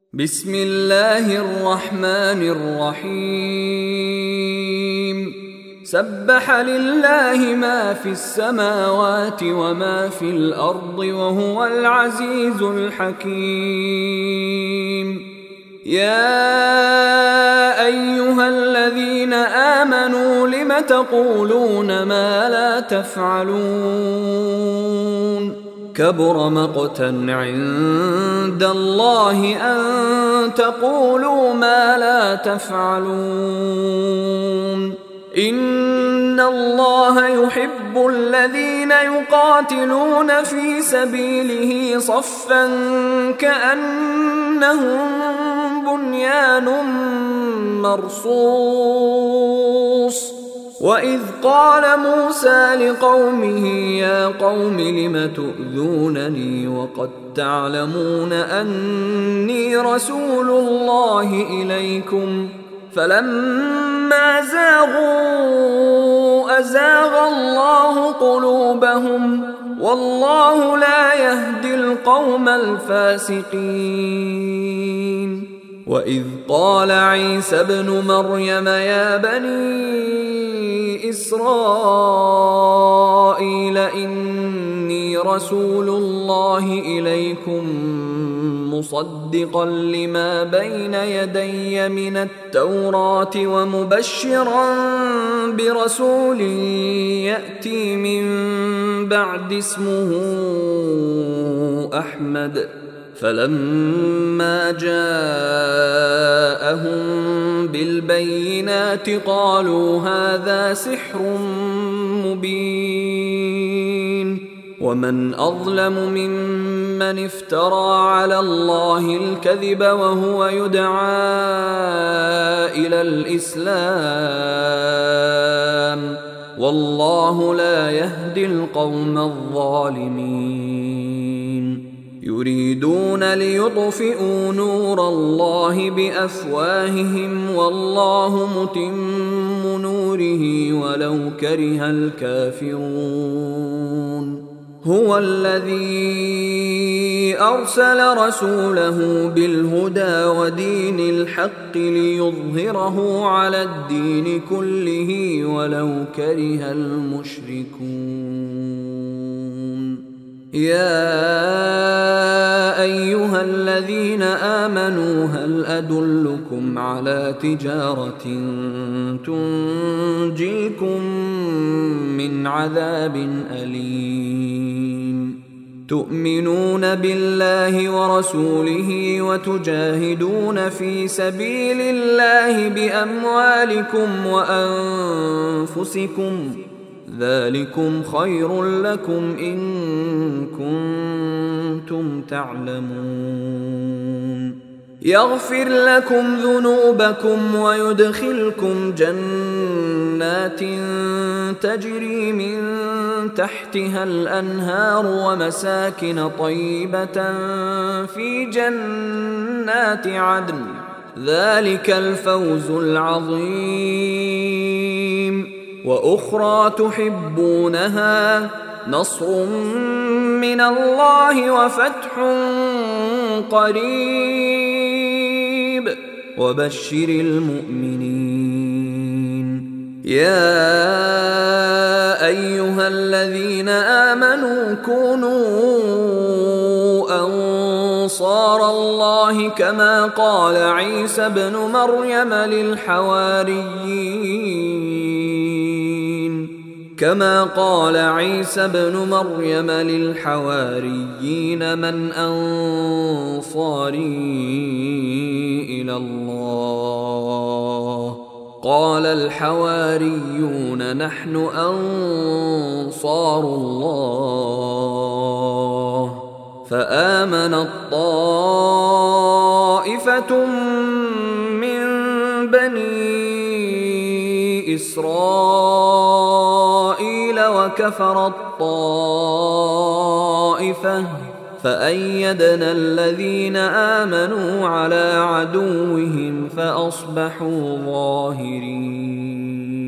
بسم الله الرحمن الرحيم سبح لله ما في السماوات وما في الأرض وهو العزيز الحكيم. يا أيها الذين آمنوا لم تقولون ما لا تفعلون؟ كبر مقتا عند الله أن تقولوا ما لا تفعلون. إن الله يحب الذين يقاتلون في سبيله صفا كأنهم بنيان مرصوص. وإذ قال موسى لقومه يا قوم لم تؤذونني وقد تعلمون أني رسول الله إليكم فلما زاغوا أزاغ الله قلوبهم والله لا يهدي القوم الفاسقين. وإذ قال عيسى ابن مريم يا بني إسرائيل إني رسول الله إليكم مصدقا لما بين يدي من التوراة ومبشرا برسول يأتي من بعد اسمه أحمد. فلما جاءهم بالبينات قالوا هذا سحر مبين. ومن أظلم ممن افترى على الله الكذب وهو يدعى إلى الإسلام والله لا يهدي القوم الظالمين. يريدون ليطفئوا نور الله بأفواههم والله متم نوره ولو كره الكافرون. هو الذي أرسل رسوله بالهدى ودين الحق ليظهره على الدين كله ولو كره المشركون. يا أيها الذين آمنوا هل أدلكم على تجارة تنجيكم من عذاب أليم؟ تؤمنون بالله ورسوله وتجاهدون في سبيل الله بأموالكم وأنفسكم ذلكم خير لكم إن كنتم تعلمون. يغفر لكم ذنوبكم ويدخلكم جنات تجري من تحتها الأنهار ومساكن طيبة في جنات عدن ذلك الفوز العظيم. وأخرى تحبونها نصر من الله وفتح قريب وبشر المؤمنين. يا أيها الذين آمنوا كونوا أنصار الله كما قال عيسى ابن مريم للحواريين من أنصاري إلى الله؟ قال الحواريون نحن أنصار الله. فآمنت طائفة من بني إسرائيل وكفرت طائفة فأيدنا الذين آمنوا على عدوهم فأصبحوا ظاهرين.